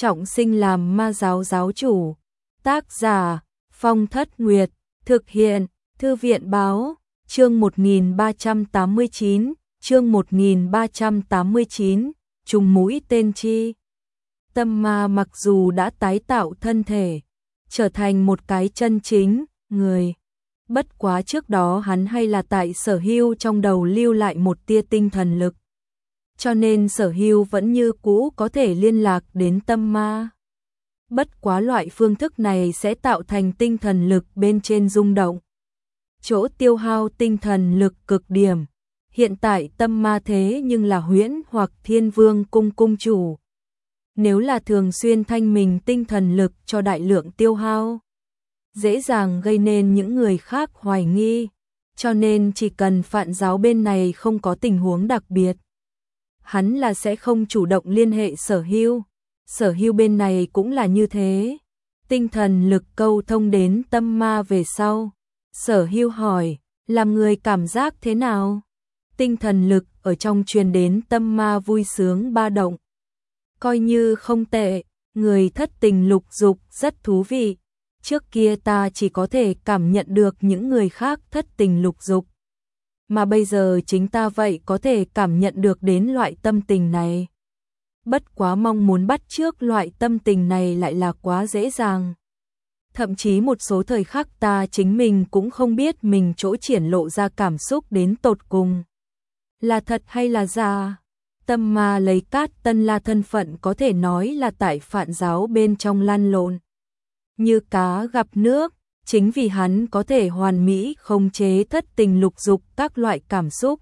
trọng sinh làm ma giáo giáo chủ. Tác giả Phong Thất Nguyệt, thực hiện Thư viện báo, chương 1389, chương 1389, trùng mũi tên chi. Tâm ma mặc dù đã tái tạo thân thể, trở thành một cái chân chính người, bất quá trước đó hắn hay là tại Sở Hưu trong đầu lưu lại một tia tinh thần lực, cho nên Sở Hưu vẫn như cũ có thể liên lạc đến tâm ma. Bất quá loại phương thức này sẽ tạo thành tinh thần lực bên trên rung động, chỗ tiêu hao tinh thần lực cực điểm. Hiện tại tâm ma thế nhưng là Huyễn hoặc Thiên Vương cung cung chủ, nếu là thường xuyên thanh mình tinh thần lực cho đại lượng tiêu hao, dễ dàng gây nên những người khác hoài nghi, cho nên chỉ cần Phạn giáo bên này không có tình huống đặc biệt, hắn là sẽ không chủ động liên hệ Sở Hưu. Sở Hưu bên này cũng là như thế. Tinh thần lực câu thông đến tâm ma về sau, Sở Hưu hỏi, làm người cảm giác thế nào? Tinh thần lực ở trong truyền đến tâm ma vui sướng ba động. Coi như không tệ, người thất tình lục dục rất thú vị. Trước kia ta chỉ có thể cảm nhận được những người khác thất tình lục dục, mà bây giờ chính ta vậy có thể cảm nhận được đến loại tâm tình này. Bất quá mong muốn bắt chước loại tâm tình này lại là quá dễ dàng. Thậm chí một số thời khắc ta chính mình cũng không biết mình chỗ triển lộ ra cảm xúc đến tột cùng là thật hay là giả. Tâm ma lấy Cát Tân La thân phận có thể nói là tại Phạn giáo bên trong lăn lộn như cá gặp nước, chính vì hắn có thể hoàn mỹ khống chế thất tình lục dục các loại cảm xúc.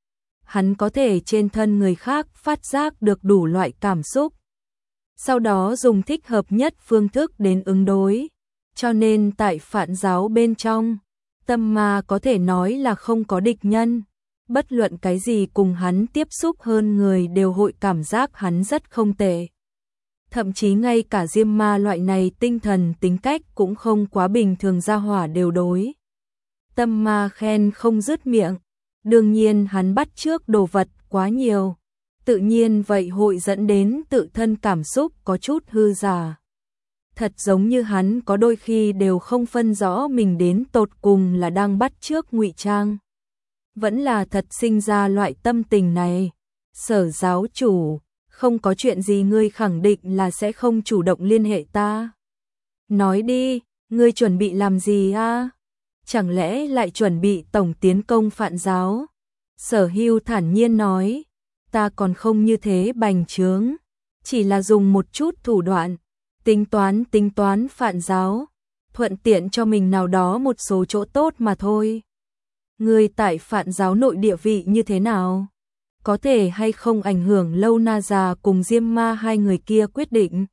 Hắn có thể trên thân người khác phát giác được đủ loại cảm xúc, sau đó dùng thích hợp nhất phương thức đến ứng đối. Cho nên tại Phạn giáo bên trong, tâm ma có thể nói là không có địch nhân. Bất luận cái gì cùng hắn tiếp xúc hơn người đều hội cảm giác hắn rất không tệ. Thậm chí ngay cả Diêm ma loại này tinh thần tính cách cũng không quá bình thường gia hỏa đều đối tâm ma khen không dứt miệng. Đương nhiên hắn bắt chước đồ vật quá nhiều, tự nhiên vậy hội dẫn đến tự thân cảm xúc có chút hư giả. Thật giống như hắn có đôi khi đều không phân rõ mình đến tột cùng là đang bắt chước ngụy trang, vẫn là thật sinh ra loại tâm tình này. Sở giáo chủ, không có chuyện gì ngươi khẳng định là sẽ không chủ động liên hệ ta. Nói đi, ngươi chuẩn bị làm gì a? Chẳng lẽ lại chuẩn bị tổng tiến công Phạn giáo? Sở Hưu thản nhiên nói, ta còn không như thế bành trướng, chỉ là dùng một chút thủ đoạn, tính toán Phạn giáo, thuận tiện cho mình nào đó một số chỗ tốt mà thôi. Ngươi tại Phạn giáo nội địa vị như thế nào? Có thể hay không ảnh hưởng Lâu Na già cùng Diêm ma hai người kia quyết định?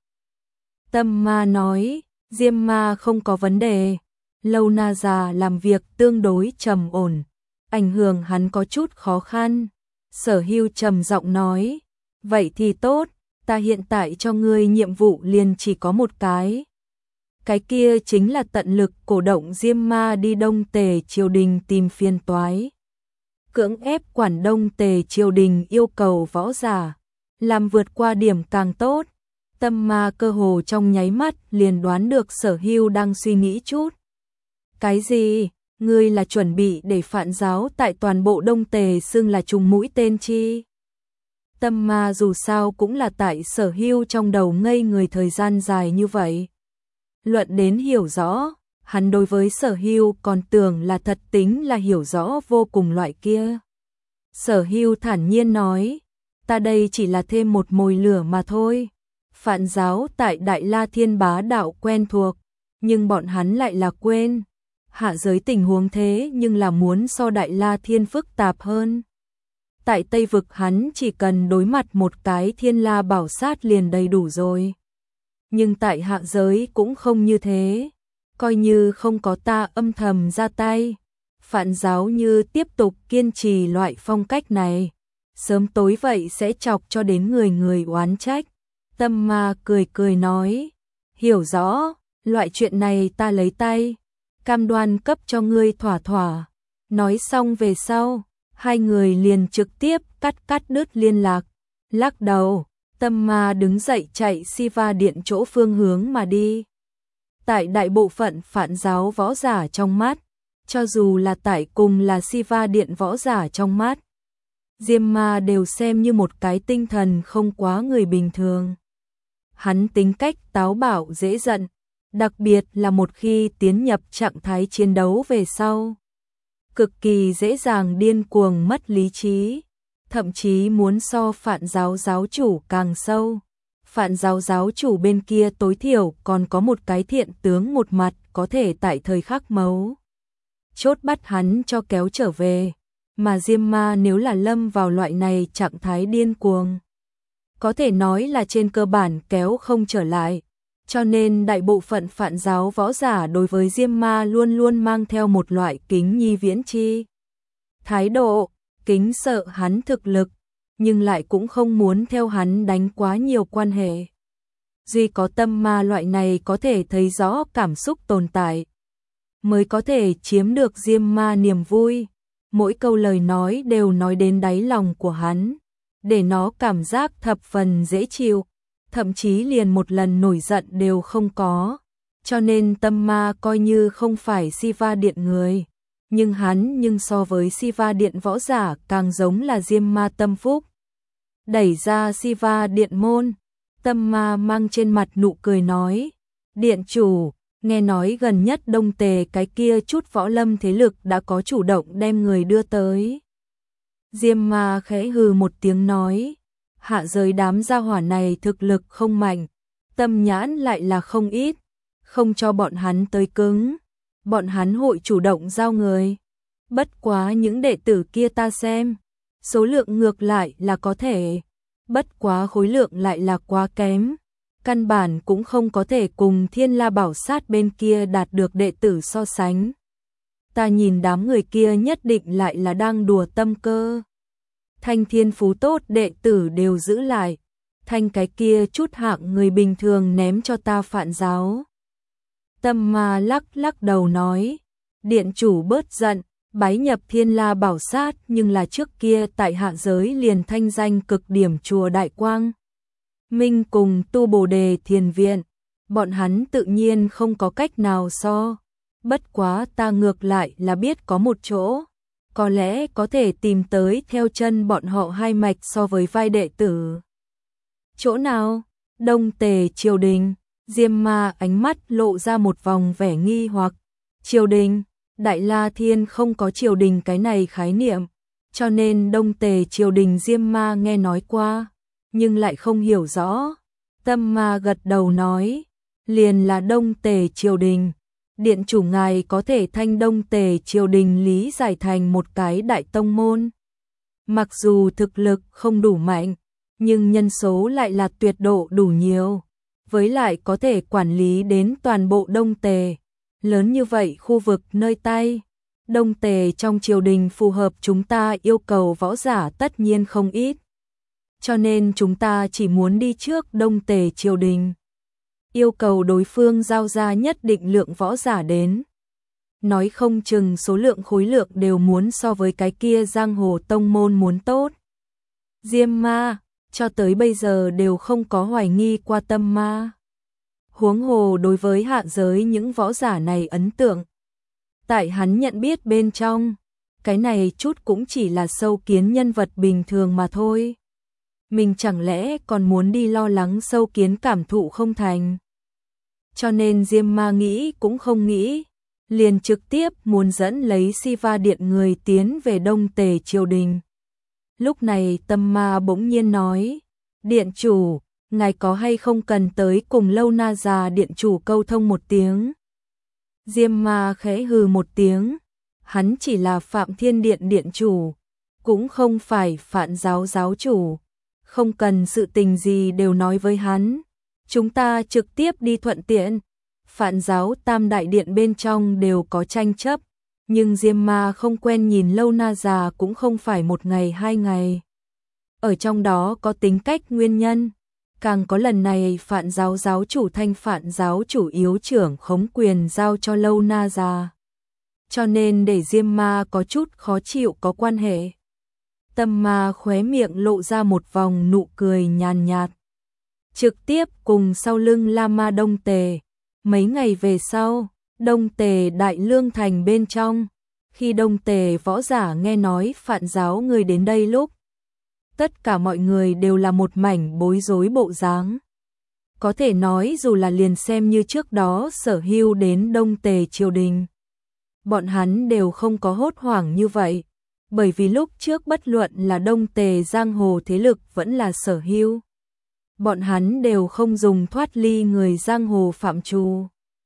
Tâm ma nói, Diêm ma không có vấn đề. Lâu Na già làm việc tương đối trầm ổn, ảnh hưởng hắn có chút khó khăn. Sở Hưu trầm giọng nói, vậy thì tốt, ta hiện tại cho ngươi nhiệm vụ liền chỉ có một cái. Cái kia chính là tận lực cổ động Diêm ma đi Đông Tề triều đình tìm phiền toái, cưỡng ép quản Đông Tề triều đình yêu cầu võ giả, làm vượt qua điểm càng tốt. Tâm ma cơ hồ trong nháy mắt liền đoán được Sở Hưu đang suy nghĩ chút. Cái gì? Ngươi là chuẩn bị để Phạn giáo tại toàn bộ Đông Tề xưng là trùng mũi tên chi? Tâm ma dù sao cũng là tại Sở Hưu trong đầu ngây người thời gian dài như vậy. Luận đến hiểu rõ, hắn đối với Sở Hưu còn tưởng là thật tính là hiểu rõ vô cùng loại kia. Sở Hưu thản nhiên nói, ta đây chỉ là thêm một mồi lửa mà thôi. Phạn giáo tại Đại La Thiên bá đạo quen thuộc, nhưng bọn hắn lại là quên. Hạ giới tình huống thế nhưng là muốn so Đại La Thiên phức tạp hơn. Tại Tây Vực hắn chỉ cần đối mặt một cái Thiên La bảo sát liền đầy đủ rồi. Nhưng tại hạ giới cũng không như thế. Coi như không có ta âm thầm ra tay, Phạn giáo như tiếp tục kiên trì loại phong cách này, sớm tối vậy sẽ chọc cho đến người người oán trách. Tâm ma cười cười nói, hiểu rõ, loại chuyện này ta lấy tay, cam đoan cấp cho ngươi thỏa thỏa. Nói xong về sau, hai người liền trực tiếp cắt đứt liên lạc. Lắc đầu, Tâm ma đứng dậy chạy Siva điện chỗ phương hướng mà đi. Tại đại bộ phận phản giáo võ giả trong mắt, cho dù là tại cùng là Siva điện võ giả trong mắt, Diêm Ma đều xem như một cái tinh thần không quá người bình thường. Hắn tính cách táo bạo dễ giận, đặc biệt là một khi tiến nhập trạng thái chiến đấu về sau, cực kỳ dễ dàng điên cuồng mất lý trí, thậm chí muốn so Phạn giáo giáo chủ càng sâu. Phạn giáo giáo chủ bên kia tối thiểu còn có một cái thiện tướng một mặt có thể tại thời khắc mấu chốt bắt hắn cho kéo trở về, mà Diêm Ma nếu là lâm vào loại này trạng thái điên cuồng, có thể nói là trên cơ bản kéo không trở lại. Cho nên đại bộ phận Phạn giáo võ giả đối với Diêm Ma luôn luôn mang theo một loại kính nhi viễn chi thái độ, kính sợ hắn thực lực, nhưng lại cũng không muốn theo hắn đánh quá nhiều quan hệ. Duy có tâm ma loại này có thể thấy rõ cảm xúc tồn tại, mới có thể chiếm được Diêm Ma niềm vui. Mỗi câu lời nói đều nói đến đáy lòng của hắn, để nó cảm giác thập phần dễ chịu, thậm chí liền một lần nổi giận đều không có. Cho nên tâm ma coi như không phải Siva điện người, nhưng so với Siva điện võ giả càng giống là Diêm Ma tâm phúc. Đẩy ra Siva điện môn, tâm ma mang trên mặt nụ cười nói: "Điện chủ, nghe nói gần nhất Đông Tề cái kia chút võ lâm thế lực đã có chủ động đem người đưa tới." Diêm Ma khẽ hừ một tiếng nói: "Hạ giới đám gia hỏa này thực lực không mạnh, tâm nhãn lại là không ít, không cho bọn hắn tới cứng, bọn hắn hội chủ động giao người. Bất quá những đệ tử kia ta xem, số lượng ngược lại là có thể, bất quá khối lượng lại là quá kém, căn bản cũng không có thể cùng Thiên La Bảo Sát bên kia đạt được đệ tử so sánh. Ta nhìn đám người kia nhất định lại là đang đùa tâm cơ. Thanh thiên phú tốt đệ tử đều giữ lại, thanh cái kia chút hạng người bình thường ném cho ta Phạn giáo." Tâm ma lắc đầu nói: "Điện chủ bớt giận, bái nhập Thiên La Bảo Sát nhưng là trước kia tại hạ giới liền thanh danh cực điểm chùa Đại Quang Minh cùng tu Bồ Đề Thiền Viện, bọn hắn tự nhiên không có cách nào so. Bất quá ta ngược lại là biết có một chỗ, có lẽ có thể tìm tới theo chân bọn họ hai mạch so với vai đệ tử." "Chỗ nào?" "Đông Tề triều đình." Diêm Ma ánh mắt lộ ra một vòng vẻ nghi hoặc. "Triều đình?" Đại La Thiên không có triều đình cái này khái niệm, cho nên Đông Tề triều đình Diêm Ma nghe nói qua, nhưng lại không hiểu rõ. Tâm Ma gật đầu nói: "Liền là Đông Tề triều đình. Điện chủ ngài có thể thanh Đông Tề triều đình lý giải thành một cái đại tông môn. Mặc dù thực lực không đủ mạnh, nhưng nhân số lại là tuyệt độ đủ nhiều, với lại có thể quản lý đến toàn bộ Đông Tề. Lớn như vậy khu vực nơi tay, Đông Tề trong triều đình phù hợp chúng ta yêu cầu võ giả tất nhiên không ít. Cho nên chúng ta chỉ muốn đi trước Đông Tề triều đình, yêu cầu đối phương giao ra nhất định lượng võ giả đến. Nói không chừng số lượng khối lượng đều muốn so với cái kia giang hồ tông môn muốn tốt." Diêm Ma cho tới bây giờ đều không có hoài nghi qua tâm ma. Huống hồ đối với hạ giới những võ giả này ấn tượng, tại hắn nhận biết bên trong, cái này chút cũng chỉ là sâu kiến nhân vật bình thường mà thôi. Mình chẳng lẽ còn muốn đi lo lắng sâu kiến cảm thụ không thành? Cho nên Diêm Ma nghĩ cũng không nghĩ, liền trực tiếp muốn dẫn lấy Siva điện người tiến về Đông Tề triều đình. Lúc này tâm ma bỗng nhiên nói: "Điện chủ, ngài có hay không cần tới cùng Lâu Na già điện chủ câu thông một tiếng?" Diêm Ma khẽ hừ một tiếng, hắn chỉ là Phạm Thiên điện điện chủ, cũng không phải Phạn giáo giáo chủ, không cần sự tình gì đều nói với hắn, chúng ta trực tiếp đi thuận tiện. Phạn giáo tam đại điện bên trong đều có tranh chấp, nhưng Diêm Ma không quen nhìn Lâu Na già cũng không phải một ngày hai ngày. Ở trong đó có tính cách nguyên nhân, càng có lần này Phạn giáo giáo chủ thanh Phạn giáo chủ yếu trưởng khống quyền giao cho Lâu Na già, cho nên để Diêm Ma có chút khó chịu có quan hệ. Tâm Ma khóe miệng lộ ra một vòng nụ cười nhàn nhạt, trực tiếp cùng sau lưng Lama Đông Tề. Mấy ngày về sau, Đông Tề Đại Lương Thành bên trong, khi Đông Tề võ giả nghe nói Phạn giáo người đến đây lúc, tất cả mọi người đều là một mảnh bối rối bộ dáng. Có thể nói dù là liền xem như trước đó Sở Hưu đến Đông Tề triều đình, bọn hắn đều không có hốt hoảng như vậy, bởi vì lúc trước bất luận là Đông Tề giang hồ thế lực vẫn là Sở Hưu, bọn hắn đều không dùng thoát ly người giang hồ phạm trù.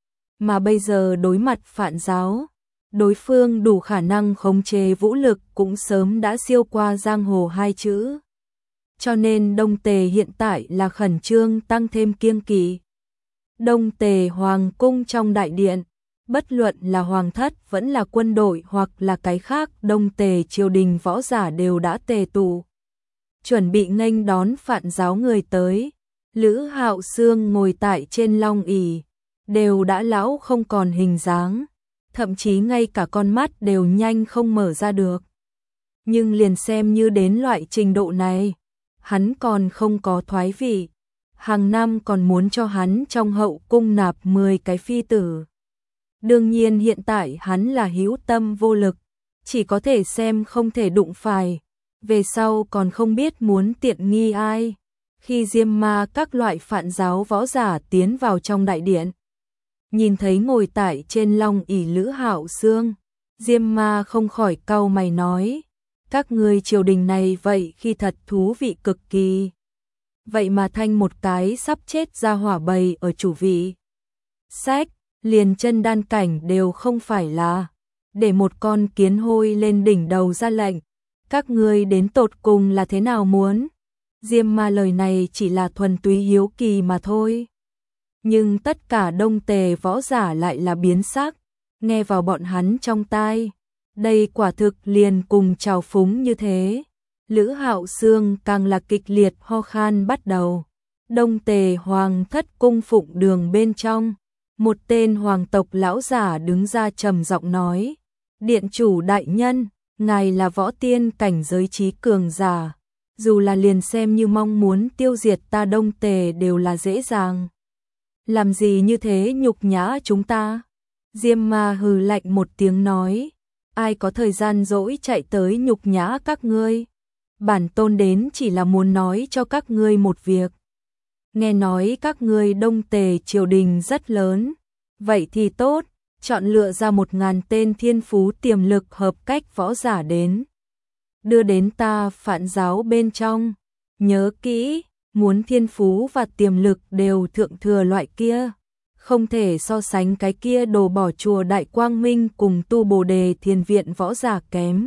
Mà bây giờ đối mặt Phạn giáo, đối phương đủ khả năng khống chế vũ lực cũng sớm đã siêu qua giang hồ hai chữ. Cho nên Đông Tề hiện tại là khẩn trương tăng thêm kiêng kỵ. Đông Tề Hoàng cung trong đại điện, bất luận là hoàng thất vẫn là quân đội hoặc là cái khác, Đông Tề triều đình võ giả đều đã tề tụ, chuẩn bị nghênh đón Phạn giáo người tới. Lữ Hạo Xương ngồi tại trên long ỷ, đều đã lão không còn hình dáng, thậm chí ngay cả con mắt đều nhanh không mở ra được. Nhưng liền xem như đến loại trình độ này, hắn còn không có thoái vị, hàng năm còn muốn cho hắn trong hậu cung nạp 10 cái phi tử. Đương nhiên hiện tại hắn là hữu tâm vô lực, chỉ có thể xem không thể đụng phải, về sau còn không biết muốn tiện nghi ai. Khi Diêm Ma các loại Phạn giáo võ giả tiến vào trong đại điện, nhìn thấy ngồi tại trên long ỷ Lữ Hạo Xương, Diêm Ma không khỏi cau mày nói: các ngươi triều đình này vậy khi thật thú vị cực kỳ. Vậy mà thanh một cái sắp chết ra hỏa bầy ở chủ vị. Sách, liền chân đan cảnh đều không phải là, để một con kiến hôi lên đỉnh đầu ra lệnh. Các ngươi đến tột cùng là thế nào muốn? Diêm Ma lời này chỉ là thuần túy hiếu kỳ mà thôi. Nhưng tất cả Đông Tề võ giả lại là biến sắc, nghe vào bọn hắn trong tai. Đây quả thực liền cùng trào phúng như thế. Lữ Hạo Xương càng là kịch liệt ho khan bắt đầu. Đông Tề Hoàng thất cung phụng đường bên trong, một tên hoàng tộc lão giả đứng ra trầm giọng nói: điện chủ đại nhân, ngài là võ tiên cảnh giới trí cường giả, dù là liền xem như mong muốn tiêu diệt ta Đông Tề đều là dễ dàng. Làm gì như thế nhục nhã chúng ta? Diêm Ma hừ lạnh một tiếng nói: ai có thời gian dỗi chạy tới nhục nhã các ngươi? Bản tôn đến chỉ là muốn nói cho các ngươi một việc. Nghe nói các ngươi Đông Tề triều đình rất lớn, vậy thì tốt, chọn lựa ra 1000 tên thiên phú tiềm lực hợp cách võ giả đến, đưa đến ta Phạn giáo bên trong. Nhớ kỹ, muốn thiên phú và tiềm lực đều thượng thừa loại kia, không thể so sánh cái kia đồ bỏ chùa Đại Quang Minh cùng tu Bồ Đề Thiền viện võ giả kém.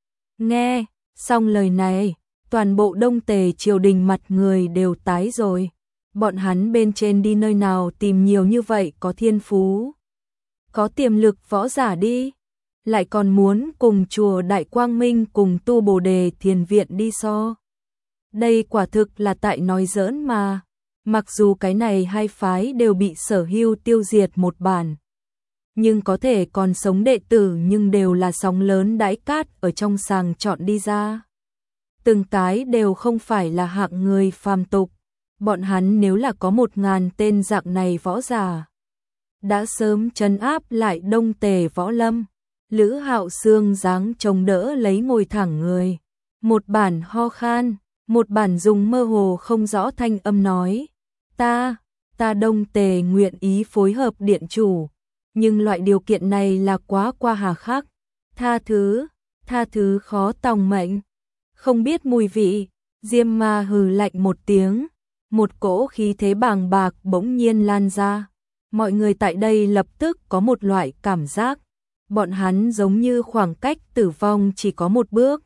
Nghe xong lời này, toàn bộ Đông Tề triều đình mặt người đều tái rồi. Bọn hắn bên trên đi nơi nào tìm nhiều như vậy có thiên phú, có tiềm lực võ giả đi, lại còn muốn cùng chùa Đại Quang Minh cùng tu Bồ Đề Thiền viện đi so. Đây quả thực là tại nói giỡn mà. Mặc dù cái này hai phái đều bị Sở Hưu tiêu diệt một bản, nhưng có thể còn sống đệ tử nhưng đều là sóng lớn đãi cát ở trong sàng chọn đi ra. Từng cái đều không phải là hạng người phàm tục. Bọn hắn nếu là có 1000 tên dạng này võ giả, đã sớm trấn áp lại Đông Tề võ lâm. Lữ Hạo Xương dáng chống đỡ lấy ngồi thẳng người, một bản ho khan, một bản dùng mơ hồ không rõ thanh âm nói: ta Đông Tề nguyện ý phối hợp điện chủ, nhưng loại điều kiện này là quá qua hà khắc, tha thứ khó tòng mệnh. Không biết mùi vị. Diêm Ma hừ lạnh một tiếng, một cỗ khí thế bàng bạc bỗng nhiên lan ra. Mọi người tại đây lập tức có một loại cảm giác, bọn hắn giống như khoảng cách tử vong chỉ có một bước.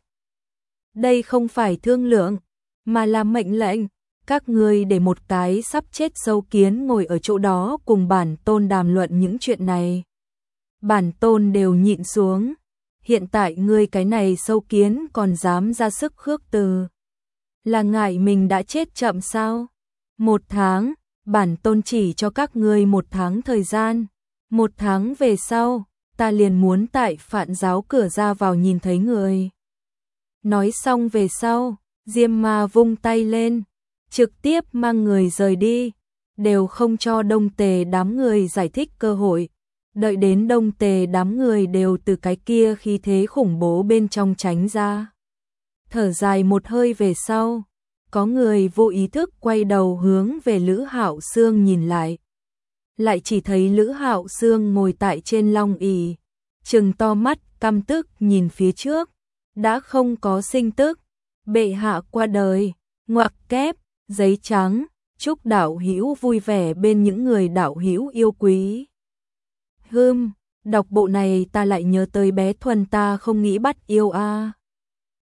Đây không phải thương lượng, mà là mệnh lệnh. Các ngươi để một cái sắp chết sâu kiến ngồi ở chỗ đó cùng bản tôn đàm luận những chuyện này. Bản tôn đều nhịn xuống. Hiện tại ngươi cái này sâu kiến còn dám ra sức khước từ, là ngại mình đã chết chậm sao? 1 tháng, bản tôn chỉ cho các ngươi 1 tháng thời gian. 1 tháng về sau, ta liền muốn tại Phạn giáo cửa ra vào nhìn thấy người. Nói xong về sau, Diêm Ma vung tay lên, trực tiếp mang người rời đi, đều không cho Đông Tề đám người giải thích cơ hội. Đợi đến Đông Tề đám người đều từ cái kia khí thế khủng bố bên trong tránh ra. Thở dài một hơi về sau, có người vô ý thức quay đầu hướng về Lữ Hạo Sương nhìn lại. Lại chỉ thấy Lữ Hạo Sương ngồi tại trên long ỷ, trừng to mắt căm tức nhìn phía trước, đã không có sinh tức, bệ hạ qua đời, ngoặc kép, giấy trắng, chúc đạo hữu vui vẻ bên những người đạo hữu yêu quý. Đọc bộ này ta lại nhớ tới bé Thuần ta không nghĩ bắt yêu a.